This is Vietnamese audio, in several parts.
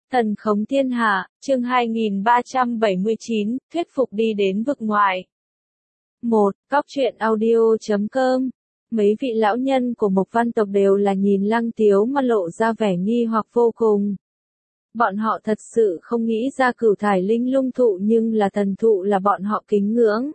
Thần khống thiên hạ, chương 2379, thuyết phục đi đến vực ngoại. 1. Cóc truyện audio.com. Mấy vị lão nhân của Mộc Văn tộc đều là nhìn Lăng Tiếu mà lộ ra vẻ nghi hoặc vô cùng. Bọn họ thật sự không nghĩ ra Cửu Thải Linh Lung thụ nhưng là thần thụ là bọn họ kính ngưỡng.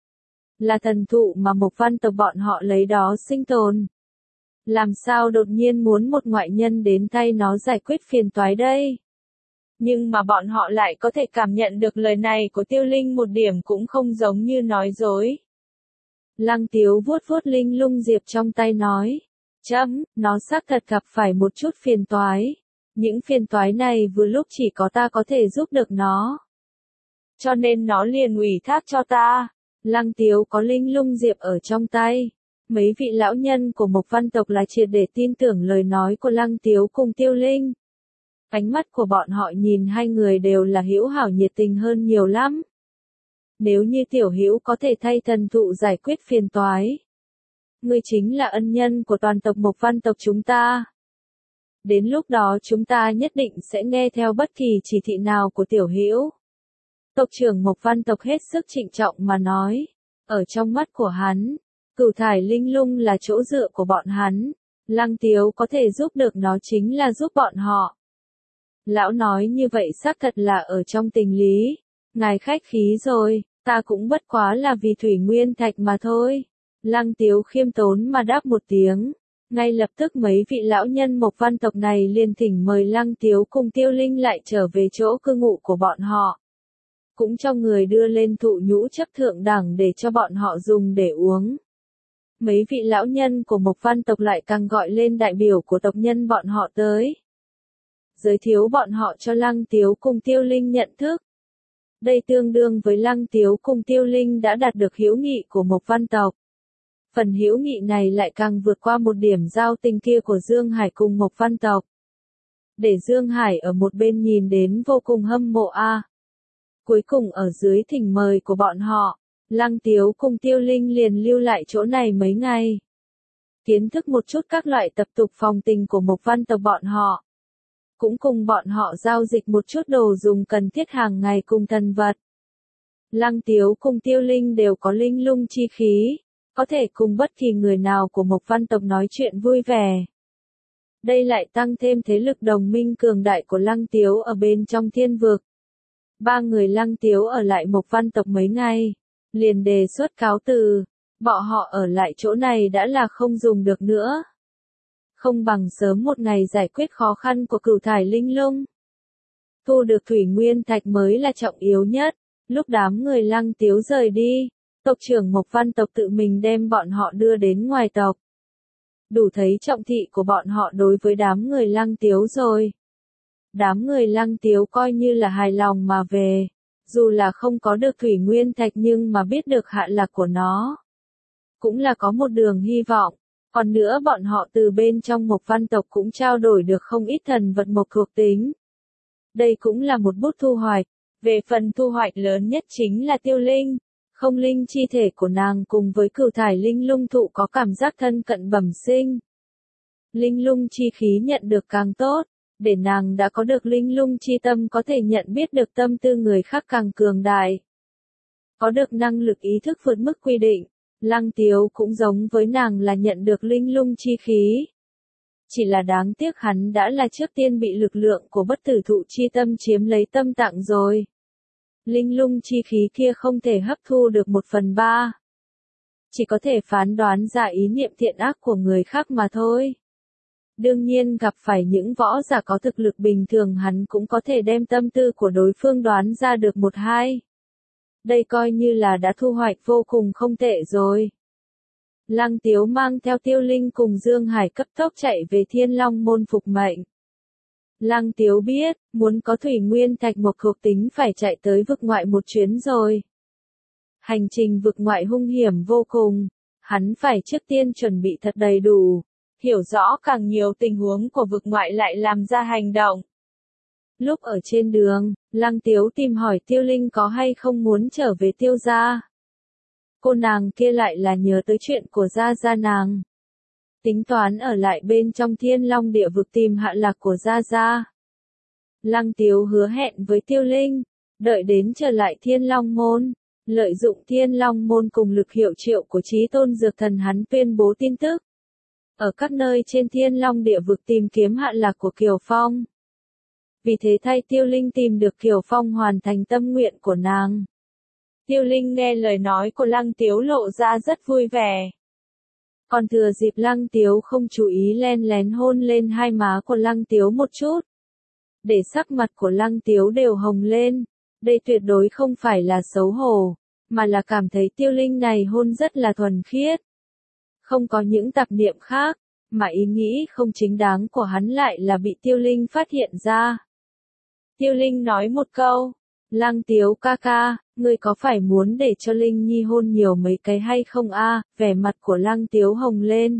Là thần thụ mà Mộc Văn tộc bọn họ lấy đó sinh tồn. Làm sao đột nhiên muốn một ngoại nhân đến tay nó giải quyết phiền toái đây? Nhưng mà bọn họ lại có thể cảm nhận được lời này của Tiêu Linh một điểm cũng không giống như nói dối. Lăng Tiếu vuốt vuốt linh lung diệp trong tay nói. Nó xác thật gặp phải một chút phiền toái. Những phiền toái này vừa lúc chỉ có ta có thể giúp được nó. Cho nên nó liền ủy thác cho ta. Lăng Tiếu có linh lung diệp ở trong tay. Mấy vị lão nhân của Mộc Văn tộc là triệt để tin tưởng lời nói của Lăng Tiếu cùng Tiêu Linh. Ánh mắt của bọn họ nhìn hai người đều là hữu hảo nhiệt tình hơn nhiều lắm. Nếu như tiểu hữu có thể thay thần thụ giải quyết phiền toái. Ngươi chính là ân nhân của toàn tộc Mộc Văn tộc chúng ta. Đến lúc đó chúng ta nhất định sẽ nghe theo bất kỳ chỉ thị nào của tiểu hữu. Tộc trưởng Mộc Văn tộc hết sức trịnh trọng mà nói. Ở trong mắt của hắn, Cửu Thải Linh Lung là chỗ dựa của bọn hắn. Lăng Tiếu có thể giúp được nó chính là giúp bọn họ. Lão nói như vậy xác thật là ở trong tình lý. Ngài khách khí rồi, ta cũng bất quá là vì thủy nguyên thạch mà thôi. Lăng Tiếu khiêm tốn mà đáp một tiếng. Ngay lập tức mấy vị lão nhân Mộc Văn tộc này liền thỉnh mời Lăng Tiếu cùng Tiêu Linh lại trở về chỗ cư ngụ của bọn họ. Cũng cho người đưa lên thụ nhũ chấp thượng đẳng để cho bọn họ dùng để uống. Mấy vị lão nhân của Mộc Văn tộc lại càng gọi lên đại biểu của tộc nhân bọn họ tới. Giới thiệu bọn họ cho Lăng Tiếu cùng Tiêu Linh nhận thức. Đây tương đương với Lăng Tiếu cùng Tiêu Linh đã đạt được hữu nghị của Mộc Văn tộc. Phần hữu nghị này lại càng vượt qua một điểm giao tình kia của Dương Hải cùng Mộc Văn tộc. Để Dương Hải ở một bên nhìn đến vô cùng hâm mộ a. Cuối cùng ở dưới thỉnh mời của bọn họ, Lăng Tiếu cùng Tiêu Linh liền lưu lại chỗ này mấy ngày. Kiến thức một chút các loại tập tục phong tình của Mộc Văn tộc bọn họ. Cũng cùng bọn họ giao dịch một chút đồ dùng cần thiết hàng ngày cùng thần vật. Lăng Tiếu cùng Tiêu Linh đều có linh lung chi khí, có thể cùng bất kỳ người nào của Mộc Văn tộc nói chuyện vui vẻ. Đây lại tăng thêm thế lực đồng minh cường đại của Lăng Tiếu ở bên trong thiên vực. Ba người Lăng Tiếu ở lại Mộc Văn tộc mấy ngày, liền đề xuất cáo từ, bọn họ ở lại chỗ này đã là không dùng được nữa. Không bằng sớm một ngày giải quyết khó khăn của Cửu Thải Linh Lung. Thu được thủy nguyên thạch mới là trọng yếu nhất. Lúc đám người Lăng Tiếu rời đi, tộc trưởng Mộc Văn tộc tự mình đem bọn họ đưa đến ngoài tộc. Đủ thấy trọng thị của bọn họ đối với đám người Lăng Tiếu rồi. Đám người Lăng Tiếu coi như là hài lòng mà về. Dù là không có được thủy nguyên thạch nhưng mà biết được hạ lạc của nó. Cũng là có một đường hy vọng. Còn nữa bọn họ từ bên trong Mộc Văn tộc cũng trao đổi được không ít thần vật mộc thuộc tính. Đây cũng là một bút thu hoạch. Về phần thu hoạch lớn nhất chính là Tiêu Linh. Không linh chi thể của nàng cùng với Cửu Thải Linh Lung thụ có cảm giác thân cận bẩm sinh. Linh lung chi khí nhận được càng tốt. Để nàng đã có được linh lung chi tâm có thể nhận biết được tâm tư người khác càng cường đại. Có được năng lực ý thức vượt mức quy định. Lăng Tiếu cũng giống với nàng là nhận được linh lung chi khí. Chỉ là đáng tiếc hắn đã là trước tiên bị lực lượng của bất tử thụ chi tâm chiếm lấy tâm tạng rồi. Linh lung chi khí kia không thể hấp thu được 1/3. Chỉ có thể phán đoán ra ý niệm thiện ác của người khác mà thôi. Đương nhiên gặp phải những võ giả có thực lực bình thường hắn cũng có thể đem tâm tư của đối phương đoán ra được 1-2. Đây coi như là đã thu hoạch vô cùng không tệ rồi. Lăng Tiếu mang theo Tiêu Linh cùng Dương Hải cấp tốc chạy về Thiên Long môn phục mệnh. Lăng Tiếu biết, muốn có thủy nguyên thạch mộc thuộc tính phải chạy tới vực ngoại một chuyến rồi. Hành trình vực ngoại hung hiểm vô cùng, hắn phải trước tiên chuẩn bị thật đầy đủ, hiểu rõ càng nhiều tình huống của vực ngoại lại làm ra hành động. Lúc ở trên đường, Lăng Tiếu tìm hỏi Tiêu Linh có hay không muốn trở về Tiêu gia. Cô nàng kia lại là nhớ tới chuyện của gia gia nàng. Tính toán ở lại bên trong Thiên Long địa vực tìm hạ lạc của gia gia. Lăng Tiếu hứa hẹn với Tiêu Linh, đợi đến trở lại Thiên Long Môn, lợi dụng Thiên Long Môn cùng lực hiệu triệu của Chí Tôn Dược Thần hắn tuyên bố tin tức. Ở các nơi trên Thiên Long địa vực tìm kiếm hạ lạc của Kiều Phong. Vì thế thay Tiêu Linh tìm được Kiều Phong hoàn thành tâm nguyện của nàng. Tiêu Linh nghe lời nói của Lăng Tiếu lộ ra rất vui vẻ. Còn thừa dịp Lăng Tiếu không chú ý len lén hôn lên hai má của Lăng Tiếu một chút. Để sắc mặt của Lăng Tiếu đều hồng lên. Đây tuyệt đối không phải là xấu hổ, mà là cảm thấy Tiêu Linh này hôn rất là thuần khiết. Không có những tạp niệm khác, mà ý nghĩ không chính đáng của hắn lại là bị Tiêu Linh phát hiện ra. Tiêu Linh nói một câu, Lăng Tiếu ca ca, ngươi có phải muốn để cho Linh Nhi hôn nhiều mấy cái hay không a? Vẻ mặt của Lăng Tiếu hồng lên.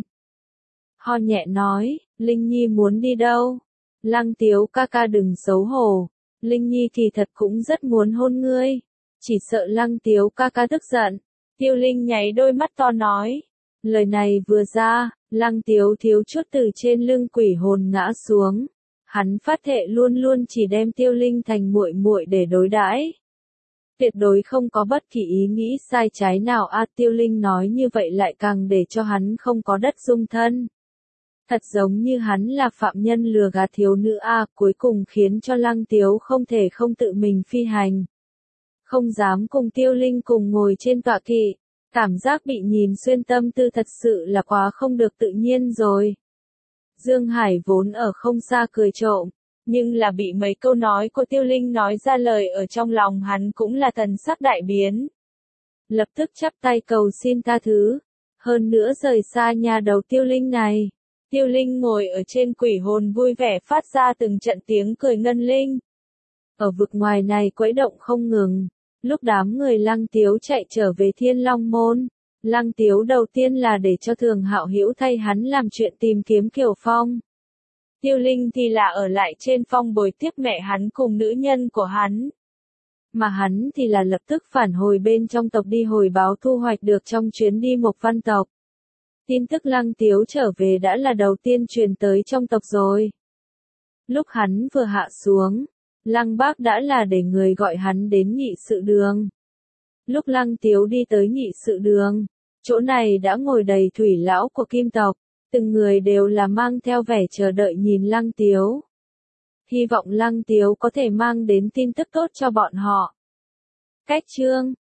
Ho nhẹ nói, Linh Nhi muốn đi đâu? Lăng Tiếu ca ca đừng xấu hổ, Linh Nhi thì thật cũng rất muốn hôn ngươi. Chỉ sợ Lăng Tiếu ca ca tức giận. Tiêu Linh nháy đôi mắt to nói. Lời này vừa ra, Lăng Tiếu thiếu chút từ trên lưng quỷ hồn ngã xuống. Hắn phát thệ luôn luôn chỉ đem Tiêu Linh thành muội muội để đối đãi. Tuyệt đối không có bất kỳ ý nghĩ sai trái nào Tiêu Linh nói như vậy lại càng để cho hắn không có đất dung thân. Thật giống như hắn là phạm nhân lừa gạt thiếu nữ cuối cùng khiến cho Lăng Tiếu không thể không tự mình phi hành. Không dám cùng Tiêu Linh cùng ngồi trên tọa kỵ. Cảm giác bị nhìn xuyên tâm tư thật sự là quá không được tự nhiên rồi. Dương Hải vốn ở không xa cười trộm, nhưng là bị mấy câu nói của Tiêu Linh nói ra lời ở trong lòng hắn cũng là thần sắc đại biến. Lập tức chắp tay cầu xin tha thứ, hơn nữa rời xa nhà đầu Tiêu Linh này. Tiêu Linh ngồi ở trên quỷ hồn vui vẻ phát ra từng trận tiếng cười ngân linh. Ở vực ngoài này quấy động không ngừng. Lúc đám người Lăng Tiếu chạy trở về Thiên Long Môn, Lăng Tiếu đầu tiên là để cho Thường Hạo Hữu thay hắn làm chuyện tìm kiếm Kiều Phong. Tiêu Linh thì là ở lại trên phong bồi tiếp mẹ hắn cùng nữ nhân của hắn. Mà hắn thì là lập tức phản hồi bên trong tộc đi hồi báo thu hoạch được trong chuyến đi Mộc Văn tộc. Tin tức Lăng Tiếu trở về đã là đầu tiên truyền tới trong tộc rồi. Lúc hắn vừa hạ xuống, Lăng Bác đã là để người gọi hắn đến nghị sự đường. Lúc Lăng Tiếu đi tới nghị sự đường, chỗ này đã ngồi đầy thủy lão của Kim tộc, từng người đều là mang theo vẻ chờ đợi nhìn Lăng Tiếu. Hy vọng Lăng Tiếu có thể mang đến tin tức tốt cho bọn họ. Cách chương